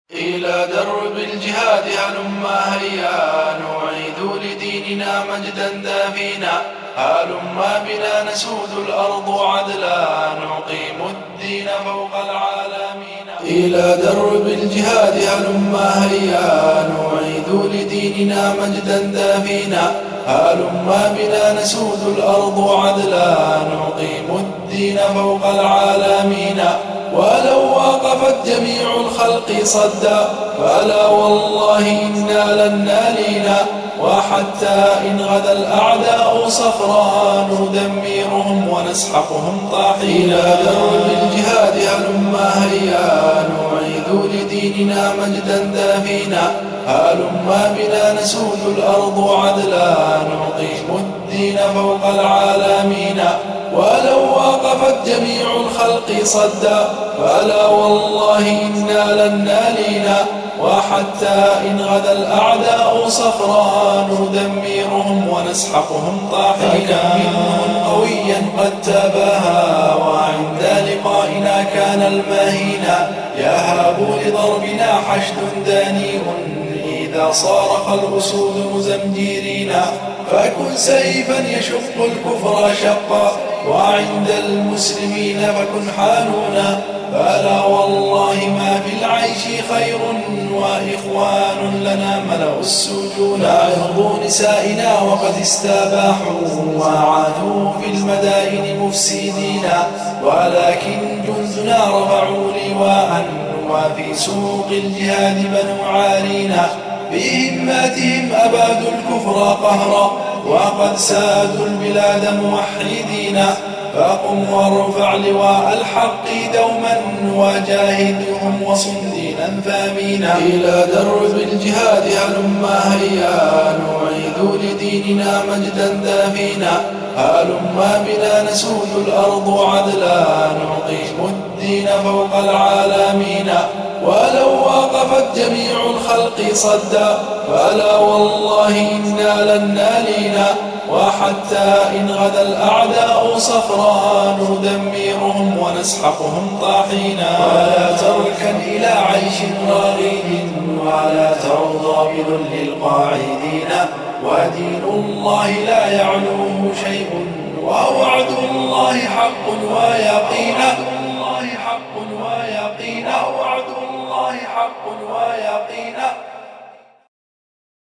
إلى درب الجهاد هلما هيا نعيد لديننا مجدا دافينا. هلما بنا نسود الأرض عدلا نقيم الدين فوق العالمين. إلى درب الجهاد هلما هيا نعيد لديننا مجدا دافينا. هلما بنا نسود الأرض عدلا نقيم الدين فوق العالمين. ولو وقفت جميع الخلق صدا فلا والله إنا لن نالينا. وحتى إن غدا الأعداء صفرا ندمرهم ونسحقهم طاحينا. إلى درب الجهاد هلما هيا نعيد لديننا مجدا دافينا. هلما بنا نسود الأرض عدلا نقيم الدين فوق العالمين. ولو وقفت جميع الخلق صدا فلا والله إنا لن نالينا. وحتى إن غدا الأعداء صفرا ندمرهم ونسحقهم طاحينا. منهم قويا قد تباهى وعند لقائنا كان المهينا. يهاب لضربنا حشد داني إذا صارخ الأسود مزمجرين. فكن سيفا يشق الكفر شقا وعند المسلمين فكن حالونا. فلا والله ما في العيش خير وإخوان لنا ملأوا السجون. عرضوا نسائنا وقد استباحوا وعادوا في المدائن مفسدين. ولكن جندنا رفعوا لواء وفي سوق الجهاد بنوا عارينا. بهماتهم أبادوا الكفر قهرا وقد سادوا البلاد موحدين. فقم وارفع لواء الحق دوما وجاهدهم وصن دينا ثامينا. إلى درب الجهاد هلما هيا نعيد لديننا مجدا دافينا. هلما بنا نسود الأرض عدلا نقيم الدين فوق العالمين. ولو وقفت جميع الخلق صدا فلا والله إنا لن نالينا. وحتى إن غدا الأعداء صفرا ندمرهم ونسحقهم طاحينا. ولا تركن إلى عيش راغد ولا ترضى بذل القاعدين. ودين الله لا يعلوه شيء ووعد الله حق ويقينا. وعد الله حق ويقينا.